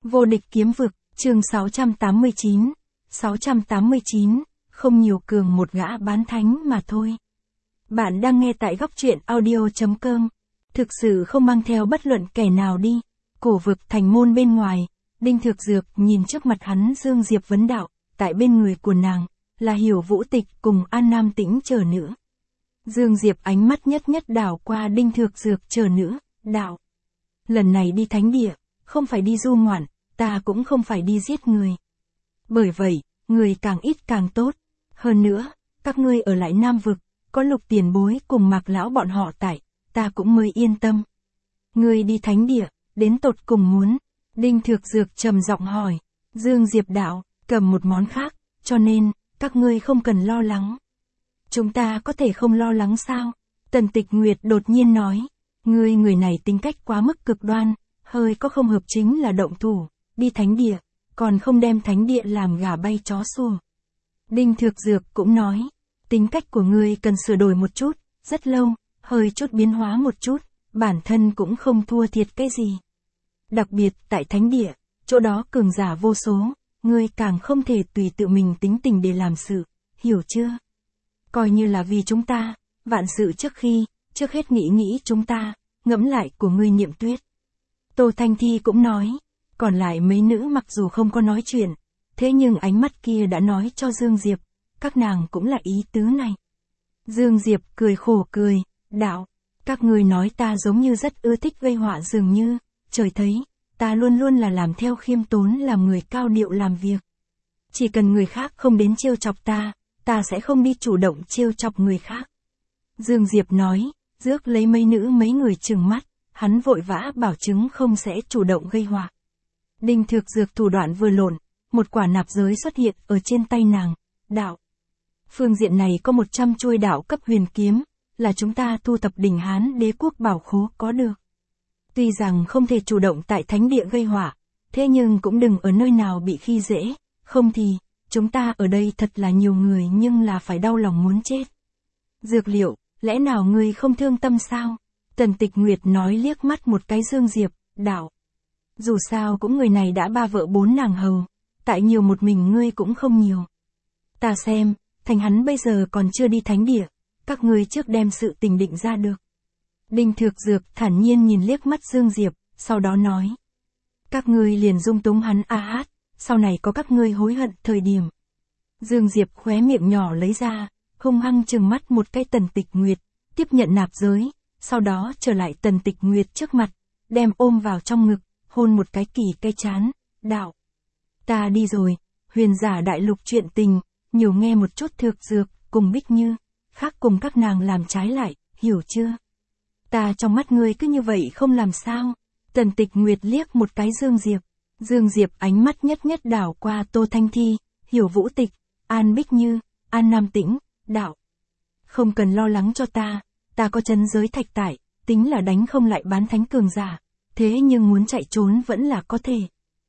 Vô địch kiếm vực, chương 689. 689, không nhiều cường một gã bán thánh mà thôi. Bạn đang nghe tại góc truyện audio.com. Thực sự không mang theo bất luận kẻ nào đi. Cổ vực thành môn bên ngoài, Đinh Thược Dược nhìn trước mặt hắn Dương Diệp vấn đạo, tại bên người của nàng, là Hiểu Vũ Tịch cùng An Nam Tĩnh chờ nữa. Dương Diệp ánh mắt nhất nhất đảo qua Đinh Thược Dược chờ nữa, đạo. Lần này đi thánh địa, không phải đi du ngoạn, ta cũng không phải đi giết người. Bởi vậy, người càng ít càng tốt. Hơn nữa, các ngươi ở lại Nam Vực, có Lục tiền bối cùng Mạc lão bọn họ tại, ta cũng mới yên tâm. Ngươi đi thánh địa, đến tột cùng muốn. Đinh Thược Dược trầm giọng hỏi. Dương Diệp đạo, cầm một món khác, cho nên, các ngươi không cần lo lắng. Chúng ta có thể không lo lắng sao? Tần Tịch Nguyệt đột nhiên nói. Ngươi người này tính cách quá mức cực đoan, hơi có không hợp chính là động thủ, đi thánh địa, còn không đem thánh địa làm gà bay chó sủa. Đinh Thược Dược cũng nói, tính cách của ngươi cần sửa đổi một chút, rất lâu, hơi chút biến hóa một chút, bản thân cũng không thua thiệt cái gì. Đặc biệt tại thánh địa, chỗ đó cường giả vô số, ngươi càng không thể tùy tự mình tính tình để làm sự, hiểu chưa? Coi như là vì chúng ta, vạn sự trước hết nghĩ chúng ta, ngẫm lại của ngươi Niệm Tuyết. Tô Thanh Thi cũng nói, còn lại mấy nữ mặc dù không có nói chuyện, thế nhưng ánh mắt kia đã nói cho Dương Diệp, các nàng cũng là ý tứ này. Dương Diệp cười khổ cười, đạo, các ngươi nói ta giống như rất ưa thích gây họa dường như, trời thấy, ta luôn luôn là làm theo khiêm tốn làm người cao điệu làm việc. Chỉ cần người khác không đến trêu chọc ta sẽ không đi chủ động trêu chọc người khác. Dương Diệp nói, rước lấy mấy nữ mấy người trừng mắt, hắn vội vã bảo chứng không sẽ chủ động gây họa. Đinh Thược Dược thủ đoạn vừa lộn, một quả nạp giới xuất hiện ở trên tay nàng, đạo. Phương diện này có 100 chuôi đạo cấp huyền kiếm, là chúng ta thu thập đỉnh Hán đế quốc bảo khố có được. Tuy rằng không thể chủ động tại thánh địa gây họa, thế nhưng cũng đừng ở nơi nào bị khi dễ, không thì, chúng ta ở đây thật là nhiều người nhưng là phải đau lòng muốn chết. Dược liệu, lẽ nào ngươi không thương tâm sao? Tần Tịch Nguyệt nói liếc mắt một cái Dương Diệp, đạo. Dù sao cũng người này đã 3 vợ 4 nàng hầu, tại nhiều một mình ngươi cũng không nhiều. Ta xem, thành hắn bây giờ còn chưa đi thánh địa, các ngươi trước đem sự tình định ra được. Đinh Thược Dược thản nhiên nhìn liếc mắt Dương Diệp, sau đó nói. Các ngươi liền dung túng hắn hát, sau này có các ngươi hối hận thời điểm. Dương Diệp khóe miệng nhỏ lấy ra, hung hăng trừng mắt một cái Tần Tịch Nguyệt, tiếp nhận nạp giới, sau đó trở lại Tần Tịch Nguyệt trước mặt, đem ôm vào trong ngực, hôn một cái kỳ cái chán, đạo. Ta đi rồi, huyền giả đại lục chuyện tình, nhiều nghe một chút Thược Dược, cùng Bích Như, khác cùng các nàng làm trái lại, hiểu chưa? Ta trong mắt ngươi cứ như vậy không làm sao? Tần Tịch Nguyệt liếc một cái Dương Diệp. Dương Diệp ánh mắt nhất nhất đảo qua Tô Thanh Thi, Hiểu Vũ Tịch, An Bích Như, An Nam Tĩnh, đạo. Không cần lo lắng cho ta có trấn giới thạch tại, tính là đánh không lại bán thánh cường giả, thế nhưng muốn chạy trốn vẫn là có thể.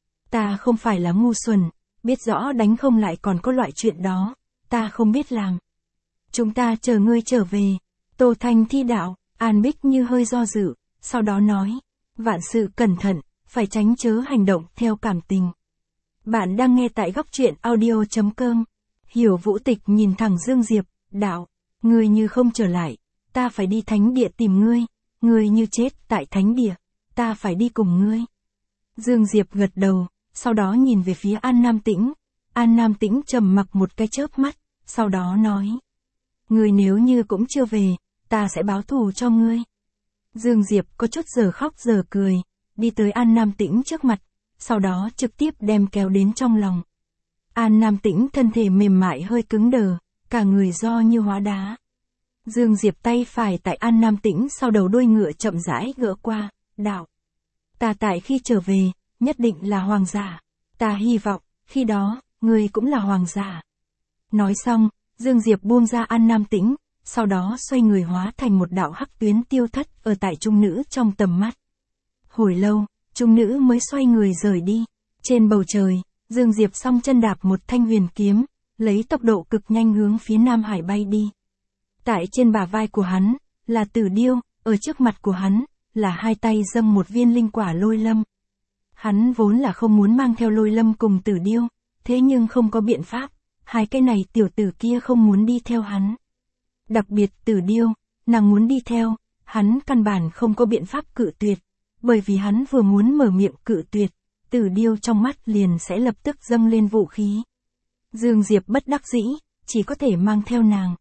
Ta không phải là ngu xuẩn, biết rõ đánh không lại còn có loại chuyện đó, ta không biết làm. Chúng ta chờ ngươi trở về. Tô Thanh Thi đạo, An Bích Như hơi do dự, sau đó nói, vạn sự cẩn thận, phải tránh chớ hành động theo cảm tình. Bạn đang nghe tại góc truyện audio.com. Hiểu Vũ Tịch nhìn thẳng Dương Diệp, đạo, ngươi như không trở lại, ta phải đi thánh địa tìm ngươi, ngươi như chết tại thánh địa, ta phải đi cùng ngươi. Dương Diệp gật đầu, sau đó nhìn về phía An Nam Tĩnh. An Nam Tĩnh trầm mặc một cái chớp mắt, sau đó nói, ngươi nếu như cũng chưa về, ta sẽ báo thù cho ngươi. Dương Diệp có chút giờ khóc giờ cười, đi tới An Nam Tĩnh trước mặt, sau đó trực tiếp đem kéo đến trong lòng. An Nam Tĩnh thân thể mềm mại hơi cứng đờ, cả người do như hóa đá. Dương Diệp tay phải tại An Nam Tĩnh sau đầu đuôi ngựa chậm rãi gỡ qua, đạo. Ta tại khi trở về, nhất định là hoàng giả. Ta hy vọng, khi đó, ngươi cũng là hoàng giả. Nói xong, Dương Diệp buông ra An Nam Tĩnh, sau đó xoay người hóa thành một đạo hắc tuyến tiêu thất ở tại trung nữ trong tầm mắt. Hồi lâu, trung nữ mới xoay người rời đi. Trên bầu trời, Dương Diệp song chân đạp một thanh huyền kiếm, lấy tốc độ cực nhanh hướng phía Nam Hải bay đi. Tại trên bả vai của hắn, là Tử Điêu, ở trước mặt của hắn, là hai tay dâng một viên linh quả lôi lâm. Hắn vốn là không muốn mang theo Lôi Lâm cùng Tử Điêu, thế nhưng không có biện pháp, hai cái này tiểu tử kia không muốn đi theo hắn. Đặc biệt Tử Điêu, nàng muốn đi theo, hắn căn bản không có biện pháp cự tuyệt, bởi vì hắn vừa muốn mở miệng cự tuyệt, Tử Điêu trong mắt liền sẽ lập tức dâng lên vũ khí. Dương Diệp bất đắc dĩ, chỉ có thể mang theo nàng.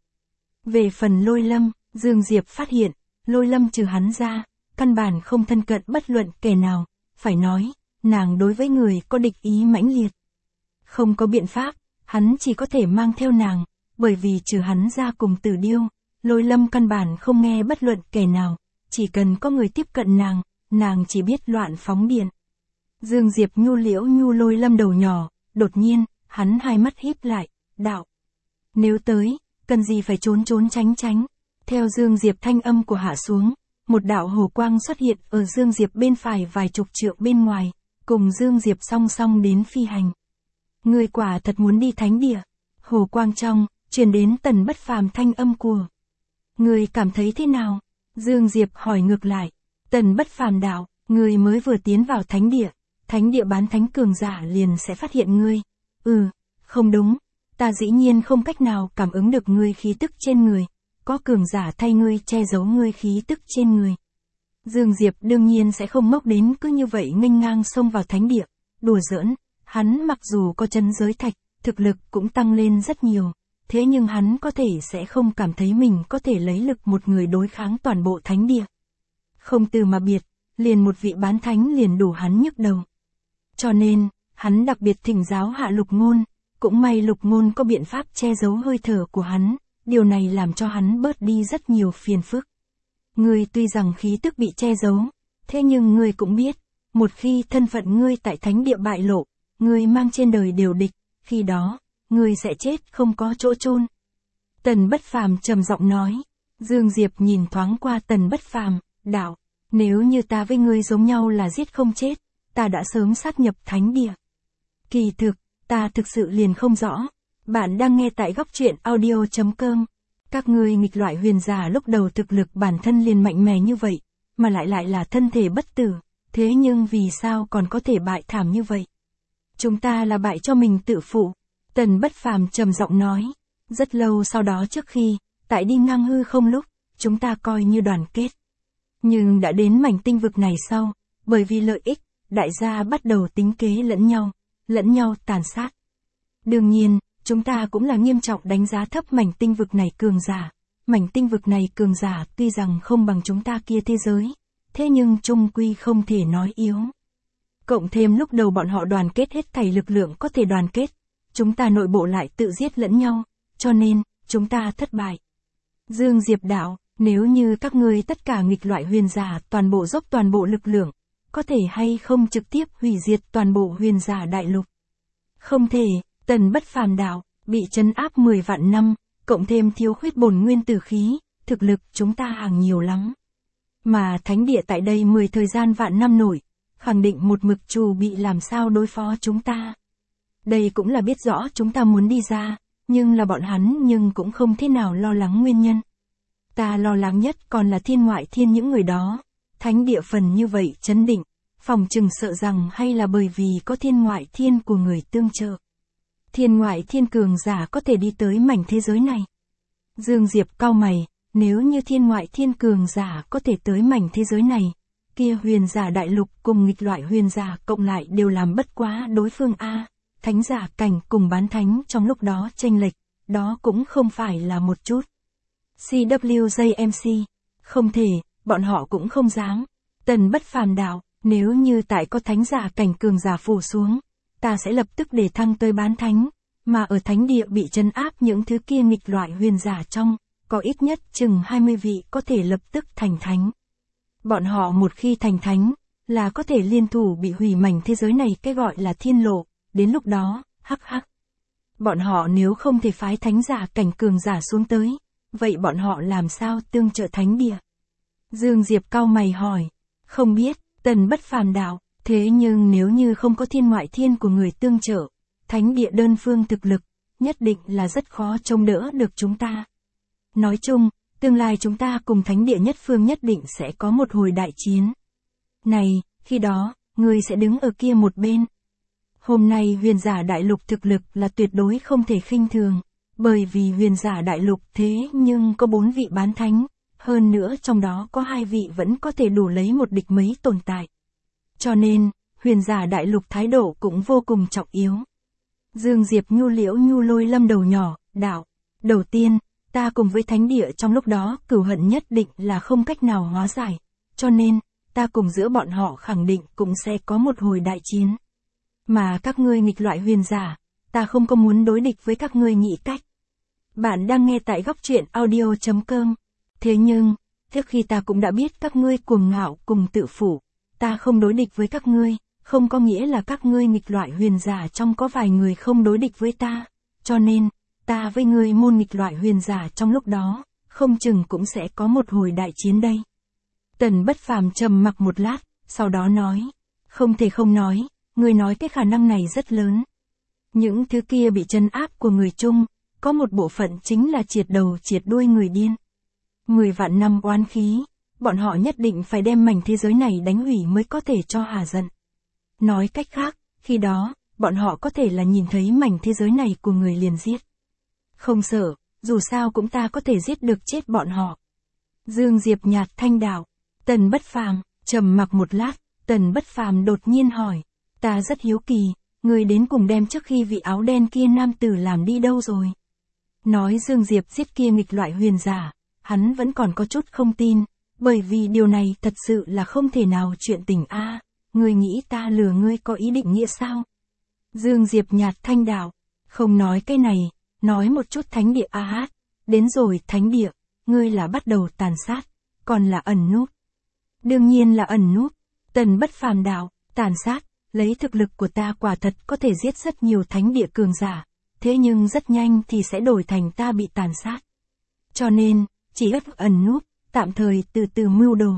Về phần Lôi Lâm, Dương Diệp phát hiện, Lôi Lâm trừ hắn ra, căn bản không thân cận bất luận kẻ nào, phải nói, nàng đối với người có địch ý mãnh liệt. Không có biện pháp, hắn chỉ có thể mang theo nàng, bởi vì trừ hắn ra cùng Tử Điêu, Lôi Lâm căn bản không nghe bất luận kẻ nào, chỉ cần có người tiếp cận nàng chỉ biết loạn phóng điện. Dương Diệp nhu liễu nhu Lôi Lâm đầu nhỏ, đột nhiên, hắn hai mắt híp lại, đạo. Nếu tới, cần gì phải trốn trốn tránh tránh. Theo Dương Diệp thanh âm của hạ xuống, một đạo hồ quang xuất hiện ở Dương Diệp bên phải vài chục trượng bên ngoài, cùng Dương Diệp song song đến phi hành. Người quả thật muốn đi thánh địa. Hồ quang trong, truyền đến Tần Bất Phàm thanh âm của. Người cảm thấy thế nào? Dương Diệp hỏi ngược lại. Tần Bất Phàm đạo, người mới vừa tiến vào thánh địa bán thánh cường giả liền sẽ phát hiện ngươi. Không đúng, ta dĩ nhiên không cách nào cảm ứng được ngươi khí tức trên người, có cường giả thay ngươi che giấu ngươi khí tức trên người. Dương Diệp đương nhiên sẽ không ngốc đến cứ như vậy nghênh ngang xông vào thánh địa, đùa giỡn, hắn mặc dù có chân giới thạch, thực lực cũng tăng lên rất nhiều, thế nhưng hắn có thể sẽ không cảm thấy mình có thể lấy lực một người đối kháng toàn bộ thánh địa. Không từ mà biệt, liền một vị bán thánh liền đủ hắn nhức đầu. Cho nên, hắn đặc biệt thỉnh giáo hạ Lục Ngôn, cũng may Lục Ngôn có biện pháp che giấu hơi thở của hắn, điều này làm cho hắn bớt đi rất nhiều phiền phức. Ngươi tuy rằng khí tức bị che giấu, thế nhưng ngươi cũng biết, một khi thân phận ngươi tại thánh địa bại lộ, ngươi mang trên đời đều địch, khi đó, ngươi sẽ chết không có chỗ chôn. Tần Bất Phàm trầm giọng nói. Dương Diệp nhìn thoáng qua Tần Bất Phàm, đạo, nếu như ta với ngươi giống nhau là giết không chết, ta đã sớm sát nhập thánh địa. Kỳ thực, ta thực sự liền không rõ. Bạn đang nghe tại góc truyện audio.com. Các ngươi nghịch loại huyền giả lúc đầu thực lực bản thân liền mạnh mẽ như vậy, mà lại là thân thể bất tử, thế nhưng vì sao còn có thể bại thảm như vậy? Chúng ta là bại cho mình tự phụ. Tần Bất Phàm trầm giọng nói. Rất lâu sau đó trước khi, tại đi ngang hư không lúc, chúng ta coi như đoàn kết. Nhưng đã đến mảnh tinh vực này sau, bởi vì lợi ích, đại gia bắt đầu tính kế lẫn nhau tàn sát. Đương nhiên, chúng ta cũng là nghiêm trọng đánh giá thấp mảnh tinh vực này cường giả. Mảnh tinh vực này cường giả tuy rằng không bằng chúng ta kia thế giới, thế nhưng chung quy không thể nói yếu. Cộng thêm lúc đầu bọn họ đoàn kết hết thảy lực lượng có thể đoàn kết, chúng ta nội bộ lại tự giết lẫn nhau, cho nên, chúng ta thất bại. Dương Diệp đạo, nếu như các ngươi tất cả nghịch loại huyền giả toàn bộ dốc toàn bộ lực lượng, có thể hay không trực tiếp hủy diệt toàn bộ huyền giả đại lục? Không thể. Tần Bất Phàm đạo, bị trấn áp 10 vạn năm, cộng thêm thiếu khuyết bổn nguyên tử khí, thực lực chúng ta hàng nhiều lắm. Mà thánh địa tại đây 10 thời gian vạn năm nổi, khẳng định một mực trù bị làm sao đối phó chúng ta. Đây cũng là biết rõ chúng ta muốn đi ra, nhưng là bọn hắn nhưng cũng không thế nào lo lắng nguyên nhân. Ta lo lắng nhất còn là thiên ngoại thiên những người đó, thánh địa phần như vậy chấn định, phòng chừng sợ rằng hay là bởi vì có thiên ngoại thiên của người tương trợ. Thiên ngoại thiên cường giả có thể đi tới mảnh thế giới này. Dương Diệp cau mày, nếu như thiên ngoại thiên cường giả có thể tới mảnh thế giới này, kia huyền giả đại lục cùng nghịch loại huyền giả cộng lại đều làm bất quá đối phương a. Thánh giả cảnh cùng bán thánh trong lúc đó chênh lệch, đó cũng không phải là một chút. CWJMC, không thể, bọn họ cũng không dám. Tần Bất Phàm đạo, nếu như tại có thánh giả cảnh cường giả phủ xuống, ta sẽ lập tức để thăng tới bán thánh, mà ở thánh địa bị trấn áp những thứ kia nghịch loại huyền giả trong, có ít nhất chừng 20 vị có thể lập tức thành thánh. Bọn họ một khi thành thánh, là có thể liên thủ bị hủy mảnh thế giới này cái gọi là thiên lộ, đến lúc đó, hắc. Bọn họ nếu không thể phái thánh giả cảnh cường giả xuống tới, vậy bọn họ làm sao tương trợ thánh địa? Dương Diệp cau mày hỏi, không biết. Tần Bất Phàm đạo, thế nhưng nếu như không có thiên ngoại thiên của người tương trợ, thánh địa đơn phương thực lực, nhất định là rất khó trông đỡ được chúng ta. Nói chung, tương lai chúng ta cùng thánh địa nhất phương nhất định sẽ có một hồi đại chiến. Này, khi đó, ngươi sẽ đứng ở kia một bên. Hôm nay huyền giả đại lục thực lực là tuyệt đối không thể khinh thường, bởi vì huyền giả đại lục thế nhưng có 4 vị bán thánh, hơn nữa trong đó có 2 vị vẫn có thể đủ lấy một địch mấy tồn tại. Cho nên, huyền giả đại lục thái độ cũng vô cùng trọng yếu. Dương Diệp nhu liễu nhu lôi lâm đầu nhỏ, đạo. Đầu tiên, ta cùng với thánh địa trong lúc đó cửu hận nhất định là không cách nào hóa giải. Cho nên, ta cùng giữa bọn họ khẳng định cũng sẽ có một hồi đại chiến. Mà các ngươi nghịch loại huyền giả, ta không có muốn đối địch với các ngươi nghĩ cách. Bạn đang nghe tại góc truyện audio.com. Thế nhưng, trước khi ta cũng đã biết các ngươi cuồng ngạo cùng tự phụ, ta không đối địch với các ngươi, không có nghĩa là các ngươi nghịch loại huyền giả trong có vài người không đối địch với ta. Cho nên, ta với ngươi môn nghịch loại huyền giả trong lúc đó, không chừng cũng sẽ có một hồi đại chiến đây. Tần Bất Phàm trầm mặc một lát, sau đó nói, không thể không nói, ngươi nói cái khả năng này rất lớn. Những thứ kia bị trấn áp của người Trung, có một bộ phận chính là triệt đầu triệt đuôi người điên. 10 vạn năm oán khí, bọn họ nhất định phải đem mảnh thế giới này đánh hủy mới có thể cho hà giận. Nói cách khác, khi đó, bọn họ có thể là nhìn thấy mảnh thế giới này của người liền giết. Không sợ, dù sao cũng ta có thể giết được chết bọn họ. Dương Diệp nhạt thanh đạo. Tần Bất Phàm trầm mặc một lát, Tần Bất Phàm đột nhiên hỏi, ta rất hiếu kỳ, người đến cùng đem trước khi vị áo đen kia nam tử làm đi đâu rồi? Nói Dương Diệp giết kia nghịch loại huyền giả, hắn vẫn còn có chút không tin, bởi vì điều này thật sự là không thể nào chuyện tình a. Ngươi nghĩ ta lừa ngươi có ý định nghĩa sao? Dương Diệp nhạt thanh đạo, không nói cái này, nói một chút thánh địa a hát, đến rồi thánh địa, ngươi là bắt đầu tàn sát, còn là ẩn núp. Đương nhiên là ẩn núp. Tần Bất Phàm đạo, tàn sát, lấy thực lực của ta quả thật có thể giết rất nhiều thánh địa cường giả, thế nhưng rất nhanh thì sẽ đổi thành ta bị tàn sát. Cho nên, chỉ ẩn núp, tạm thời từ từ mưu đồ.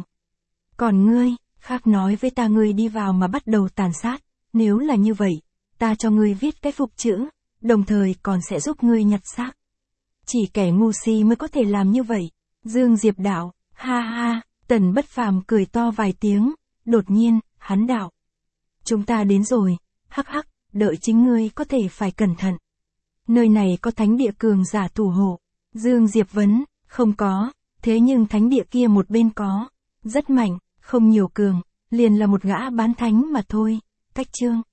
Còn ngươi, khác nói với ta ngươi đi vào mà bắt đầu tàn sát, nếu là như vậy, ta cho ngươi viết cái phục chữ, đồng thời còn sẽ giúp ngươi nhặt xác. Chỉ kẻ ngu si mới có thể làm như vậy. Dương Diệp đạo, ha ha, Tần Bất Phàm cười to vài tiếng, đột nhiên, hắn đạo. Chúng ta đến rồi, hắc hắc, đợi chính ngươi có thể phải cẩn thận. Nơi này có thánh địa cường giả thủ hộ. Dương Diệp vấn, không có, thế nhưng thánh địa kia một bên có, rất mạnh, không nhiều cường, liền là một gã bán thánh mà thôi. Cách chương